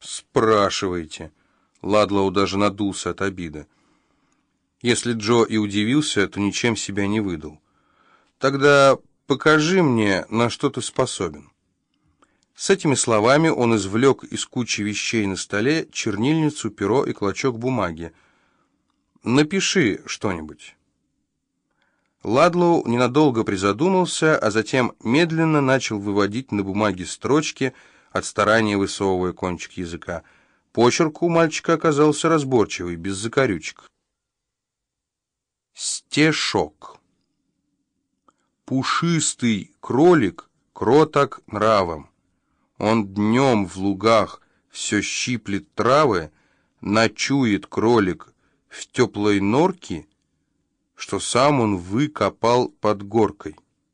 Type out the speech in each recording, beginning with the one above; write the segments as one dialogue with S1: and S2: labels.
S1: «Спрашиваете». Ладлоу даже надулся от обиды. Если Джо и удивился, то ничем себя не выдал. «Тогда покажи мне, на что ты способен». С этими словами он извлек из кучи вещей на столе чернильницу, перо и клочок бумаги. «Напиши что-нибудь». Ладлоу ненадолго призадумался, а затем медленно начал выводить на бумаге строчки, от старания высовывая кончик языка. Почерк у мальчика оказался разборчивый, без закорючек. Стешок. Пушистый кролик кроток нравом. Он днем в лугах все щиплет травы, ночует кролик в теплой норке, что сам он выкопал под горкой.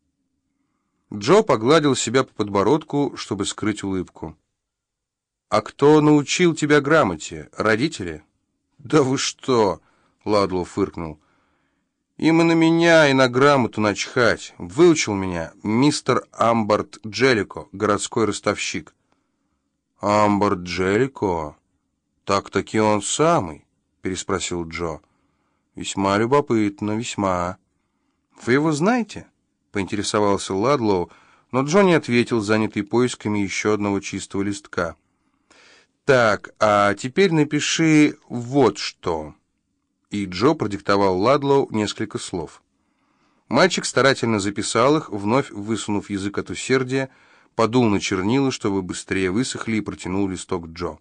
S1: Джо погладил себя по подбородку, чтобы скрыть улыбку. «А кто научил тебя грамоте? Родители?» «Да вы что!» — Ладлоу фыркнул. «Им и на меня, и на грамоту начхать. Выучил меня мистер Амбарт Джеллико, городской ростовщик». «Амбарт Джеллико? Так-таки он самый?» — переспросил Джо. «Весьма любопытно, весьма». «Вы его знаете?» — поинтересовался Ладлоу, но Джо не ответил, занятый поисками еще одного чистого листка. «Так, а теперь напиши вот что». И Джо продиктовал Ладлоу несколько слов. Мальчик старательно записал их, вновь высунув язык от усердия, подул на чернила, чтобы быстрее высохли, и протянул листок Джо.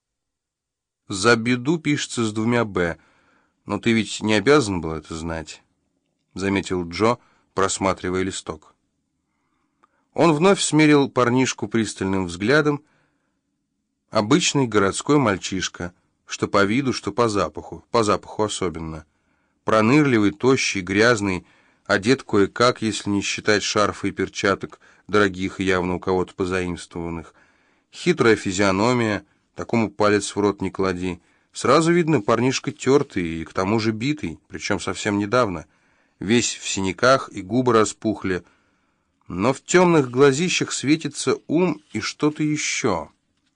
S1: «За беду» пишется с 2 «б», но ты ведь не обязан был это знать, — заметил Джо, просматривая листок. Он вновь смерил парнишку пристальным взглядом. Обычный городской мальчишка, что по виду, что по запаху особенно. Пронырливый, тощий, грязный, одет кое-как, если не считать шарфа и перчаток, дорогих и явно у кого-то позаимствованных. Хитрая физиономия, такому палец в рот не клади. Сразу видно, парнишка тертый и к тому же битый, причем совсем недавно. Весь в синяках и губы распухли. Но в темных глазищах светится ум и что-то еще.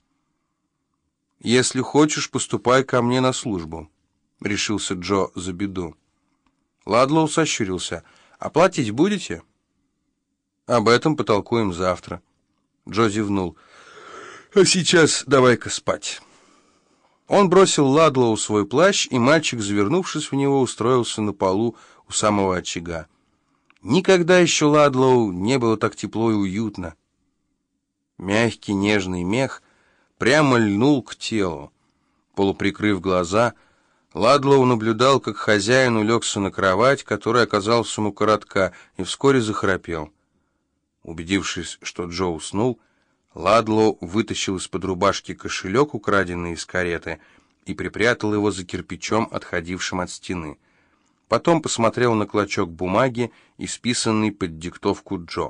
S1: «Если хочешь, поступай ко мне на службу», — решился Джо за беду. Ладлоу сощурился. «Оплатить будете?» «Об этом потолкуем завтра». Джо зевнул. «А сейчас давай-ка спать». Он бросил Ладлоу свой плащ, и мальчик, завернувшись в него, устроился на полу у самого очага. Никогда еще Ладлоу не было так тепло и уютно. Мягкий нежный мех прямо льнул к телу. Полуприкрыв глаза, Ладлоу наблюдал, как хозяин улегся на кровать, которая оказалась ему коротка, и вскоре захрапел. Убедившись, что Джо уснул, Ладлоу вытащил из-под рубашки кошелек, украденный из кареты, и припрятал его за кирпичом, отходившим от стены. Потом посмотрел на клочок бумаги, исписанный под диктовку Джо.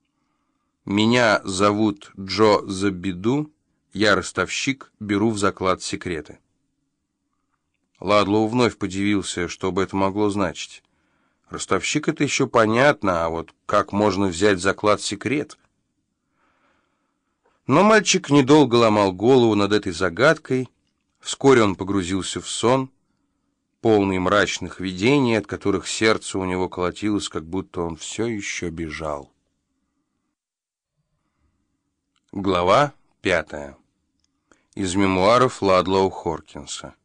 S1: «Меня зовут Джо за беду. Я ростовщик, беру в заклад секреты». Ладлоу вновь подивился, что бы это могло значить. Ростовщик — это еще понятно, а вот как можно взять в заклад секрет? Но мальчик недолго ломал голову над этой загадкой. Вскоре он погрузился в сон, полный мрачных видений, от которых сердце у него колотилось, как будто он все еще бежал. Глава 5. Из мемуаров Ладлоу Хоркинса.